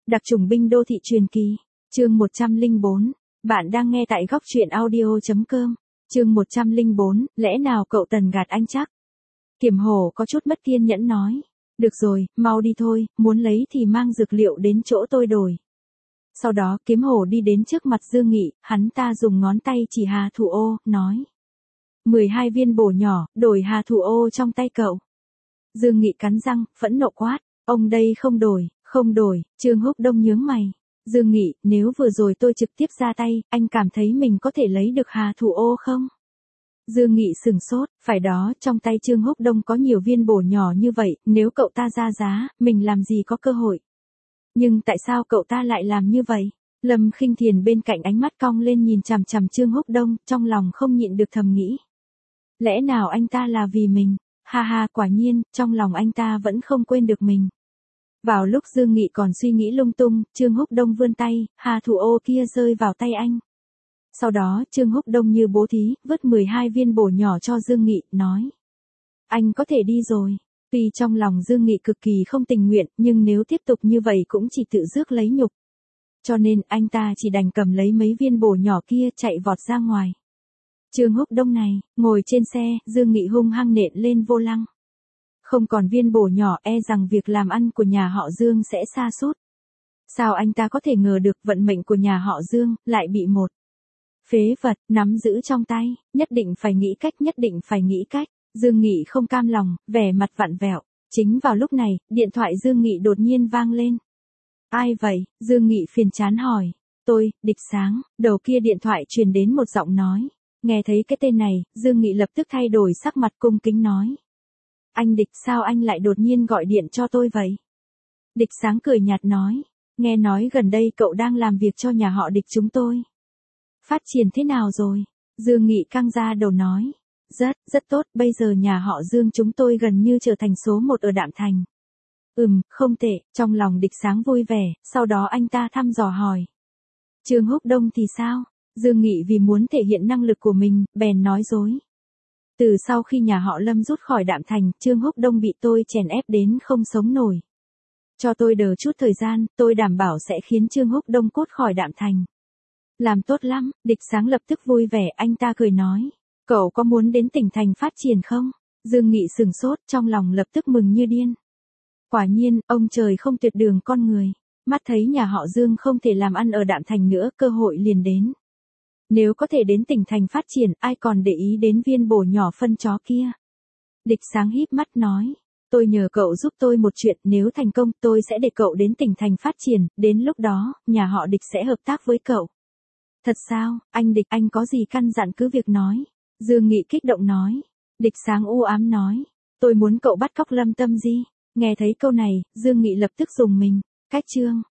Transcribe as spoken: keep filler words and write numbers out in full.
Đặc chủng binh đô thị truyền kỳ. Chương một trăm lẻ bốn. Bạn đang nghe tại góc truyện audio chấm com. Chương một trăm lẻ bốn, lẽ nào cậu Tần gạt anh chắc? Kiểm Hổ có chút mất kiên nhẫn nói. Được rồi, mau đi thôi, muốn lấy thì mang dược liệu đến chỗ tôi đổi. Sau đó Kiếm Hổ đi đến trước mặt Dương Nghị, hắn ta dùng ngón tay chỉ Hà Thủ Ô, nói. mười hai viên bổ nhỏ, đổi Hà Thủ Ô trong tay cậu. Dương Nghị cắn răng, phẫn nộ quát. Ông đây không đổi, không đổi. Trương Húc Đông nhướng mày. Dương Nghị, nếu vừa rồi tôi trực tiếp ra tay, anh cảm thấy mình có thể lấy được Hà Thủ Ô không? Dương Nghị sừng sốt, phải đó, trong tay Trương Húc Đông có nhiều viên bổ nhỏ như vậy, nếu cậu ta ra giá, mình làm gì có cơ hội. Nhưng tại sao cậu ta lại làm như vậy? Lâm Khinh Thiền bên cạnh ánh mắt cong lên nhìn chằm chằm Trương Húc Đông, trong lòng không nhịn được thầm nghĩ. Lẽ nào anh ta là vì mình? Ha ha, quả nhiên, trong lòng anh ta vẫn không quên được mình. Vào lúc Dương Nghị còn suy nghĩ lung tung, Trương Húc Đông vươn tay, Hà Thủ Ô kia rơi vào tay anh. Sau đó, Trương Húc Đông như bố thí, vứt mười hai viên bổ nhỏ cho Dương Nghị, nói. Anh có thể đi rồi. Tuy trong lòng Dương Nghị cực kỳ không tình nguyện, nhưng nếu tiếp tục như vậy cũng chỉ tự rước lấy nhục. Cho nên, anh ta chỉ đành cầm lấy mấy viên bổ nhỏ kia chạy vọt ra ngoài. Trương Húc Đông này, ngồi trên xe, Dương Nghị hung hăng nện lên vô lăng. Không còn viên bổ nhỏ, e rằng việc làm ăn của nhà họ Dương sẽ sa sút. Sao anh ta có thể ngờ được vận mệnh của nhà họ Dương lại bị một phế vật nắm giữ trong tay, nhất định phải nghĩ cách, nhất định phải nghĩ cách. Dương Nghị không cam lòng, vẻ mặt vặn vẹo. Chính vào lúc này, điện thoại Dương Nghị đột nhiên vang lên. Ai vậy? Dương Nghị phiền chán hỏi. Tôi, Địch Sáng. Đầu kia điện thoại truyền đến một giọng nói. Nghe thấy cái tên này, Dương Nghị lập tức thay đổi sắc mặt cung kính nói. Anh Địch, sao anh lại đột nhiên gọi điện cho tôi vậy? Địch Sáng cười nhạt nói. Nghe nói gần đây cậu đang làm việc cho nhà họ Địch chúng tôi. Phát triển thế nào rồi? Dương Nghị căng ra đầu nói. Rất, rất tốt, bây giờ nhà họ Dương chúng tôi gần như trở thành số một ở Đạm Thành. Ừm, không tệ, trong lòng Địch Sáng vui vẻ, sau đó anh ta thăm dò hỏi. Trương Húc Đông thì sao? Dương Nghị vì muốn thể hiện năng lực của mình, bèn nói dối. Từ sau khi nhà họ Lâm rút khỏi Đạm Thành, Trương Húc Đông bị tôi chèn ép đến không sống nổi. Cho tôi đợi chút thời gian, tôi đảm bảo sẽ khiến Trương Húc Đông cút khỏi Đạm Thành. Làm tốt lắm, Địch Sáng lập tức vui vẻ, anh ta cười nói. Cậu có muốn đến tỉnh thành phát triển không? Dương Nghị sừng sốt, trong lòng lập tức mừng như điên. Quả nhiên, ông trời không tuyệt đường con người. Mắt thấy nhà họ Dương không thể làm ăn ở Đạm Thành nữa, cơ hội liền đến. Nếu có thể đến tỉnh thành phát triển, ai còn để ý đến viên bổ nhỏ phân chó kia. Địch Sáng híp mắt nói. Tôi nhờ cậu giúp tôi một chuyện, nếu thành công tôi sẽ để cậu đến tỉnh thành phát triển, đến lúc đó, nhà họ Địch sẽ hợp tác với cậu. Thật sao, anh Địch, anh có gì căn dặn cứ việc nói. Dương Nghị kích động nói. Địch Sáng u ám nói. Tôi muốn cậu bắt cóc Lâm Tâm Di. Nghe thấy câu này, Dương Nghị lập tức dùng mình. Cách chương.